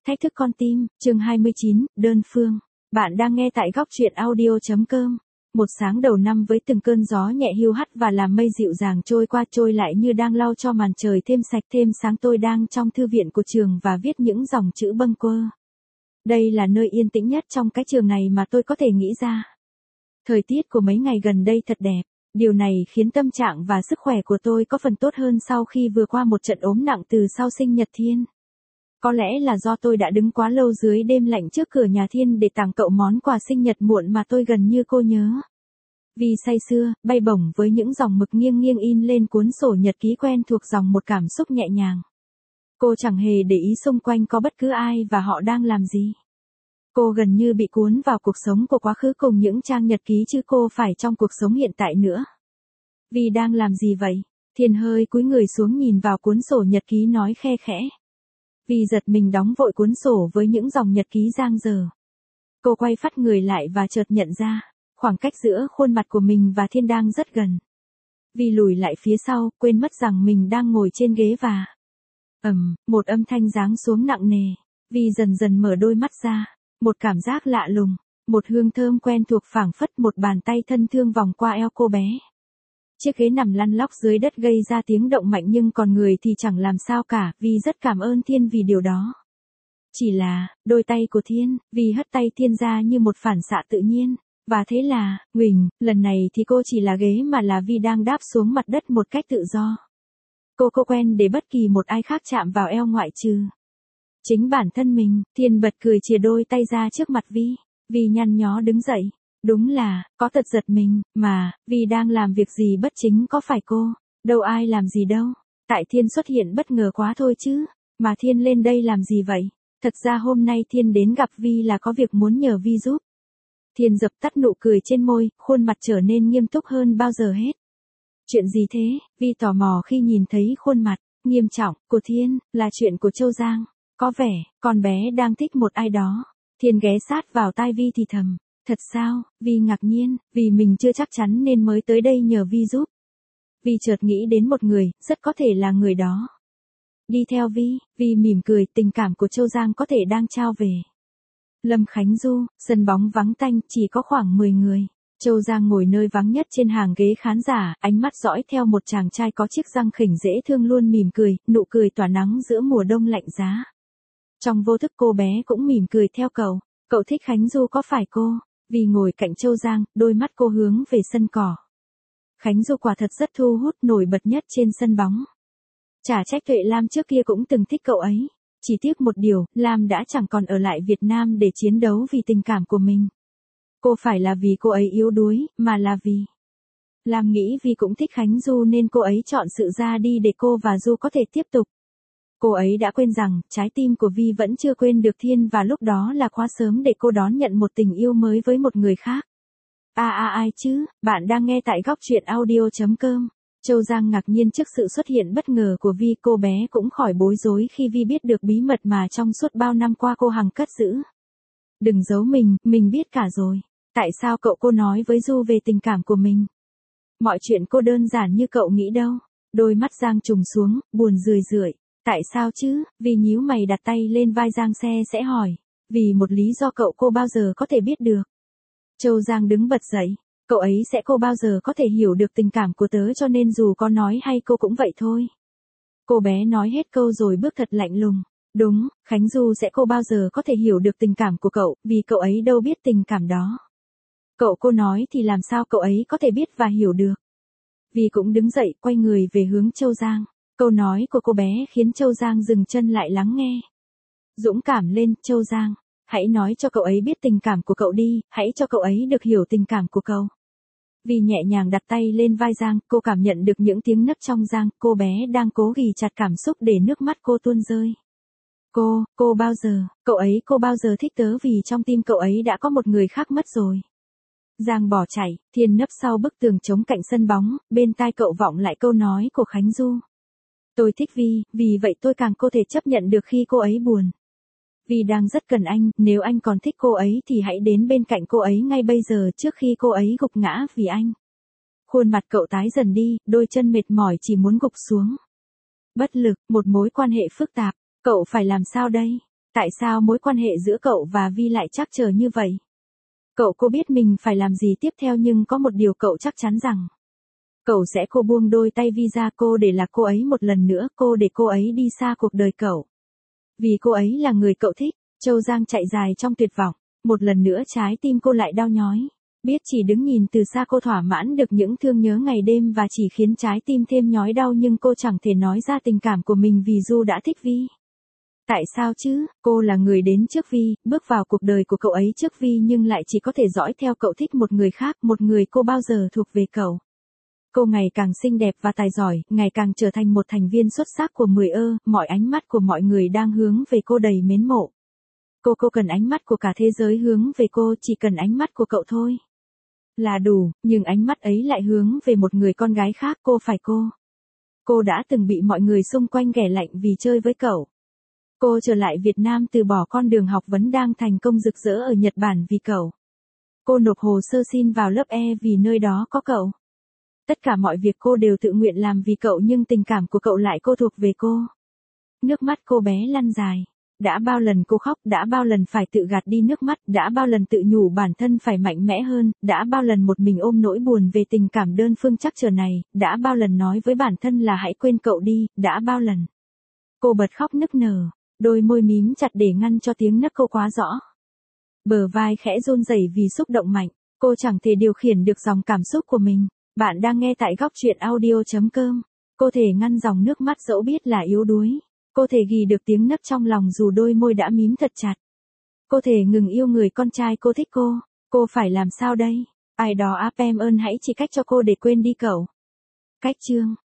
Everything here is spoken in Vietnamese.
Thách thức con tim, chương 29, đơn phương. Bạn đang nghe tại góc truyện audio.com. Một sáng đầu năm với từng cơn gió nhẹ hiu hắt và làm mây dịu dàng trôi qua trôi lại như đang lau cho màn trời thêm sạch thêm sáng. Tôi đang trong thư viện của trường và viết những dòng chữ bâng quơ. Đây là nơi yên tĩnh nhất trong cái trường này mà tôi có thể nghĩ ra. Thời tiết của mấy ngày gần đây thật đẹp. Điều này khiến tâm trạng và sức khỏe của tôi có phần tốt hơn sau khi vừa qua một trận ốm nặng từ sau sinh nhật Thiên. Có lẽ là do tôi đã đứng quá lâu dưới đêm lạnh trước cửa nhà Thiên để tặng cậu món quà sinh nhật muộn mà tôi gần như cô nhớ. Vì say sưa, bay bổng với những dòng mực nghiêng nghiêng in lên cuốn sổ nhật ký quen thuộc dòng một cảm xúc nhẹ nhàng. Cô chẳng hề để ý xung quanh có bất cứ ai và họ đang làm gì. Cô gần như bị cuốn vào cuộc sống của quá khứ cùng những trang nhật ký chứ cô phải trong cuộc sống hiện tại nữa. Vì đang làm gì vậy? Thiên hơi cúi người xuống nhìn vào cuốn sổ nhật ký nói khe khẽ. Vì giật mình đóng vội cuốn sổ với những dòng nhật ký dang dở. Cô quay phắt người lại và chợt nhận ra, khoảng cách giữa khuôn mặt của mình và Thiên đang rất gần. Vì lùi lại phía sau, quên mất rằng mình đang ngồi trên ghế và... một âm thanh giáng xuống nặng nề. Vì dần dần mở đôi mắt ra, một cảm giác lạ lùng, một hương thơm quen thuộc phảng phất một bàn tay thân thương vòng qua eo cô bé. Chiếc ghế nằm lăn lóc dưới đất gây ra tiếng động mạnh nhưng còn người thì chẳng làm sao cả, vì rất cảm ơn Thiên vì điều đó. Chỉ là, đôi tay của Thiên, vì hất tay Thiên ra như một phản xạ tự nhiên. Và thế là, Huỳnh, lần này thì cô chỉ là ghế mà là Vi đang đáp xuống mặt đất một cách tự do. Cô quen để bất kỳ một ai khác chạm vào eo ngoại trừ chính bản thân mình. Thiên bật cười chìa đôi tay ra trước mặt Vi nhăn nhó đứng dậy. Đúng là, có thật giật mình, mà, vì đang làm việc gì bất chính có phải cô, đâu ai làm gì đâu. Tại Thiên xuất hiện bất ngờ quá thôi chứ, mà Thiên lên đây làm gì vậy? Thật ra hôm nay Thiên đến gặp Vi là có việc muốn nhờ Vi giúp. Thiên dập tắt nụ cười trên môi, khuôn mặt trở nên nghiêm túc hơn bao giờ hết. Chuyện gì thế? Vi tò mò khi nhìn thấy khuôn mặt nghiêm trọng của Thiên, là chuyện của Châu Giang. Có vẻ, con bé đang thích một ai đó. Thiên ghé sát vào tai Vi thì thầm. Thật sao? Vi ngạc nhiên, vì mình chưa chắc chắn nên mới tới đây nhờ Vi giúp. Vi chợt nghĩ đến một người, rất có thể là người đó. Đi theo Vi mỉm cười, tình cảm của Châu Giang có thể đang trao về. Lâm Khánh Du, sân bóng vắng tanh, chỉ có khoảng 10 người. Châu Giang ngồi nơi vắng nhất trên hàng ghế khán giả, ánh mắt dõi theo một chàng trai có chiếc răng khỉnh dễ thương luôn mỉm cười, nụ cười tỏa nắng giữa mùa đông lạnh giá. Trong vô thức cô bé cũng mỉm cười theo cậu. Cậu thích Khánh Du có phải cô? Vì ngồi cạnh Châu Giang, đôi mắt cô hướng về sân cỏ. Khánh Du quả thật rất thu hút, nổi bật nhất trên sân bóng. Chả trách Tuệ Lam trước kia cũng từng thích cậu ấy. Chỉ tiếc một điều, Lam đã chẳng còn ở lại Việt Nam để chiến đấu vì tình cảm của mình. Cô phải là vì cô ấy yếu đuối, mà là vì... Lam nghĩ vì cũng thích Khánh Du nên cô ấy chọn sự ra đi để cô và Du có thể tiếp tục. Cô ấy đã quên rằng, trái tim của Vi vẫn chưa quên được Thiên và lúc đó là quá sớm để cô đón nhận một tình yêu mới với một người khác. Ai chứ, bạn đang nghe tại góc truyện audio.com. Châu Giang ngạc nhiên trước sự xuất hiện bất ngờ của Vi, cô bé cũng khỏi bối rối khi Vi biết được bí mật mà trong suốt bao năm qua cô hằng cất giữ. Đừng giấu mình biết cả rồi. Tại sao cô nói với Du về tình cảm của mình? Mọi chuyện cô đơn giản như cậu nghĩ đâu. Đôi mắt Giang trùng xuống, buồn rười rượi. Tại sao chứ? Vi nhíu mày đặt tay lên vai Giang sẽ hỏi. Vì một lý do cô bao giờ có thể biết được. Châu Giang đứng bật dậy. Cậu ấy cô bao giờ có thể hiểu được tình cảm của tớ cho nên dù có nói hay cô cũng vậy thôi. Cô bé nói hết câu rồi bước thật lạnh lùng. Đúng, Khánh Du cô bao giờ có thể hiểu được tình cảm của cậu, vì cậu ấy đâu biết tình cảm đó. Cô nói thì làm sao cậu ấy có thể biết và hiểu được. Vi cũng đứng dậy, quay người về hướng Châu Giang. Câu nói của cô bé khiến Châu Giang dừng chân lại lắng nghe. Dũng cảm lên, Châu Giang. Hãy nói cho cậu ấy biết tình cảm của cậu đi, hãy cho cậu ấy được hiểu tình cảm của cậu. Vi nhẹ nhàng đặt tay lên vai Giang, cô cảm nhận được những tiếng nấc trong Giang, cô bé đang cố ghì chặt cảm xúc để nước mắt cô tuôn rơi. Cô bao giờ thích tớ vì trong tim cậu ấy đã có một người khác mất rồi. Giang bỏ chạy, Thiên nấp sau bức tường chống cạnh sân bóng, bên tai cậu vọng lại câu nói của Khánh Du. Tôi thích Vi, vì vậy tôi càng có thể chấp nhận được khi cô ấy buồn. Vi đang rất cần anh, nếu anh còn thích cô ấy thì hãy đến bên cạnh cô ấy ngay bây giờ trước khi cô ấy gục ngã vì anh. Khuôn mặt cậu tái dần đi, đôi chân mệt mỏi chỉ muốn gục xuống. Bất lực, một mối quan hệ phức tạp, cậu phải làm sao đây? Tại sao mối quan hệ giữa cậu và Vi lại trắc trở như vậy? Cô biết mình phải làm gì tiếp theo nhưng có một điều cậu chắc chắn rằng. Cậu sẽ buông đôi tay Vi ra cô để lạc cô ấy một lần nữa, để cô ấy đi xa cuộc đời cậu. Vì cô ấy là người cậu thích, Châu Giang chạy dài trong tuyệt vọng. Một lần nữa trái tim cô lại đau nhói. Biết chỉ đứng nhìn từ xa cô thỏa mãn được những thương nhớ ngày đêm và chỉ khiến trái tim thêm nhói đau nhưng cô chẳng thể nói ra tình cảm của mình vì Du đã thích Vi. Tại sao chứ, cô là người đến trước Vi, bước vào cuộc đời của cậu ấy trước Vi nhưng lại chỉ có thể dõi theo cậu thích một người khác, một người cô bao giờ thuộc về cậu. Cô ngày càng xinh đẹp và tài giỏi, ngày càng trở thành một thành viên xuất sắc của 10 mọi ánh mắt của mọi người đang hướng về cô đầy mến mộ. Cô cần ánh mắt của cả thế giới hướng về cô, chỉ cần ánh mắt của cậu thôi là đủ, nhưng ánh mắt ấy lại hướng về một người con gái khác, Cô đã từng bị mọi người xung quanh ghẻ lạnh vì chơi với cậu. Cô trở lại Việt Nam từ bỏ con đường học vấn đang thành công rực rỡ ở Nhật Bản vì cậu. Cô nộp hồ sơ xin vào lớp E vì nơi đó có cậu. Tất cả mọi việc cô đều tự nguyện làm vì cậu nhưng tình cảm của cậu lại thuộc về cô. Nước mắt cô bé lăn dài. Đã bao lần cô khóc, đã bao lần phải tự gạt đi nước mắt, đã bao lần tự nhủ bản thân phải mạnh mẽ hơn, đã bao lần một mình ôm nỗi buồn về tình cảm đơn phương trắc trở này, đã bao lần nói với bản thân là hãy quên cậu đi, đã bao lần. Cô bật khóc nức nở, đôi môi mím chặt để ngăn cho tiếng nấc cô quá rõ. Bờ vai khẽ run rẩy vì xúc động mạnh, cô chẳng thể điều khiển được dòng cảm xúc của mình. Bạn đang nghe tại góc truyện audio.com. Cô thể ngăn dòng nước mắt dẫu biết là yếu đuối. Cô thể ghi được tiếng nấc trong lòng dù đôi môi đã mím thật chặt. Cô thể ngừng yêu người con trai cô thích cô. Cô phải làm sao đây? Ai đó áp em ơn hãy chỉ cách cho cô để quên đi cậu. Cách chương